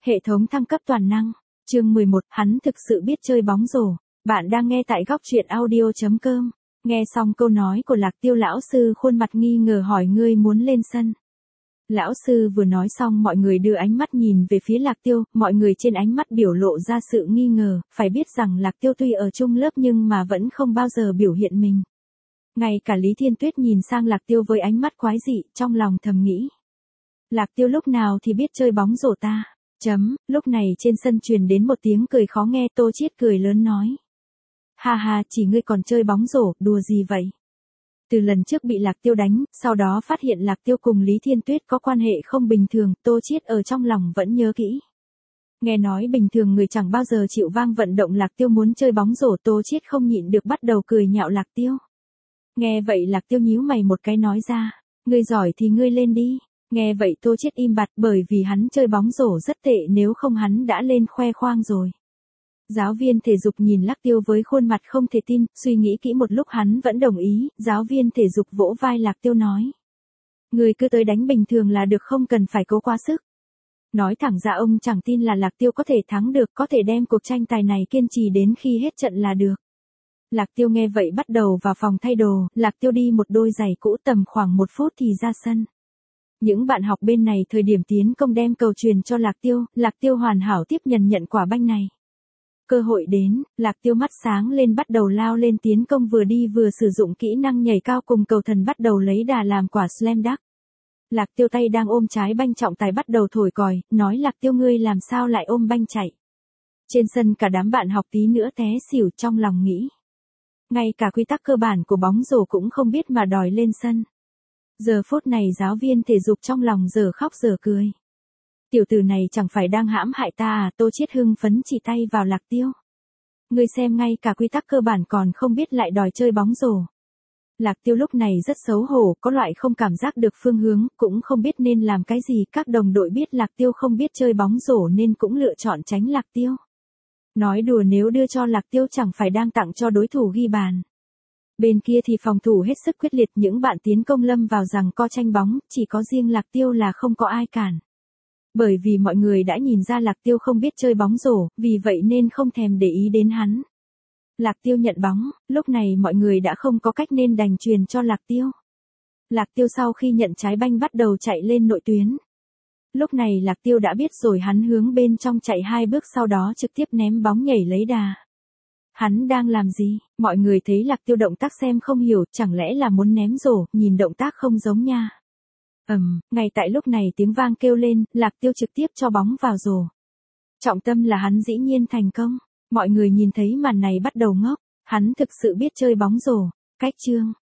Hệ thống thăng cấp toàn năng. Chương 11, hắn thực sự biết chơi bóng rổ. Bạn đang nghe tại góc truyện audio.com. Nghe xong câu nói của Lạc Tiêu, lão sư khuôn mặt nghi ngờ hỏi: ngươi muốn lên sân? Lão sư vừa nói xong, mọi người đưa ánh mắt nhìn về phía Lạc Tiêu, mọi người trên ánh mắt biểu lộ ra sự nghi ngờ, phải biết rằng Lạc Tiêu tuy ở chung lớp nhưng mà vẫn không bao giờ biểu hiện mình. Ngay cả Lý Thiên Tuyết nhìn sang Lạc Tiêu với ánh mắt quái dị, trong lòng thầm nghĩ: Lạc Tiêu lúc nào thì biết chơi bóng rổ ta? Lúc này trên sân truyền đến một tiếng cười khó nghe, Tô Chiết cười lớn nói: ha ha, chỉ ngươi còn chơi bóng rổ, đùa gì vậy? Từ lần trước bị Lạc Tiêu đánh, sau đó phát hiện Lạc Tiêu cùng Lý Thiên Tuyết có quan hệ không bình thường, Tô Chiết ở trong lòng vẫn nhớ kỹ. Nghe nói bình thường người chẳng bao giờ chịu vang vận động Lạc Tiêu muốn chơi bóng rổ, Tô Chiết không nhịn được bắt đầu cười nhạo Lạc Tiêu. Nghe vậy Lạc Tiêu nhíu mày một cái nói ra: ngươi giỏi thì ngươi lên đi. Nghe vậy Tô Chiết im bặt, bởi vì hắn chơi bóng rổ rất tệ, nếu không hắn đã lên khoe khoang rồi. Giáo viên thể dục nhìn Lạc Tiêu với khuôn mặt không thể tin, suy nghĩ kỹ một lúc hắn vẫn đồng ý. Giáo viên thể dục vỗ vai Lạc Tiêu nói: ngươi cứ tới đánh bình thường là được, không cần phải cố quá sức. Nói thẳng ra ông chẳng tin là Lạc Tiêu có thể thắng được, có thể đem cuộc tranh tài này kiên trì đến khi hết trận là được. Lạc Tiêu nghe vậy bắt đầu vào phòng thay đồ, Lạc Tiêu đi một đôi giày cũ, tầm khoảng 1 phút thì ra sân. Những bạn học bên này thời điểm tiến công đem cầu truyền cho Lạc Tiêu hoàn hảo tiếp nhận quả banh này. Cơ hội đến, Lạc Tiêu mắt sáng lên bắt đầu lao lên tiến công, vừa đi vừa sử dụng kỹ năng nhảy cao cùng cầu thần bắt đầu lấy đà làm quả slam dunk. Lạc Tiêu tay đang ôm trái banh trọng tài bắt đầu thổi còi, nói: Lạc Tiêu ngươi làm sao lại ôm banh chạy? Trên sân cả đám bạn học tí nữa té xỉu, trong lòng nghĩ: ngay cả quy tắc cơ bản của bóng rổ cũng không biết mà đòi lên sân. Giờ phút này giáo viên thể dục trong lòng giờ khóc giờ cười. Tiểu tử này chẳng phải đang hãm hại ta à? Tô Chiết hưng phấn chỉ tay vào Lạc Tiêu. Ngươi xem, ngay cả quy tắc cơ bản còn không biết lại đòi chơi bóng rổ. Lạc Tiêu lúc này rất xấu hổ, có loại không cảm giác được phương hướng, cũng không biết nên làm cái gì. Các đồng đội biết Lạc Tiêu không biết chơi bóng rổ nên cũng lựa chọn tránh Lạc Tiêu. Nói đùa, nếu đưa cho Lạc Tiêu chẳng phải đang tặng cho đối thủ ghi bàn. Bên kia thì phòng thủ hết sức quyết liệt, những bạn tiến công lâm vào giằng co tranh bóng, chỉ có riêng Lạc Tiêu là không có ai cản. Bởi vì mọi người đã nhìn ra Lạc Tiêu không biết chơi bóng rổ, vì vậy nên không thèm để ý đến hắn. Lạc Tiêu nhận bóng, lúc này mọi người đã không có cách nên đành truyền cho Lạc Tiêu. Lạc Tiêu sau khi nhận trái banh bắt đầu chạy lên nội tuyến. Lúc này Lạc Tiêu đã biết rồi, hắn hướng bên trong chạy 2 bước, sau đó trực tiếp ném bóng nhảy lấy đà. Hắn đang làm gì? Mọi người thấy Lạc Tiêu động tác xem không hiểu, chẳng lẽ là muốn ném rổ, nhìn động tác không giống nha. Ngay tại lúc này tiếng vang kêu lên, Lạc Tiêu trực tiếp cho bóng vào rổ. Trọng tâm là hắn dĩ nhiên thành công. Mọi người nhìn thấy màn này bắt đầu ngốc, hắn thực sự biết chơi bóng rổ. Cách chương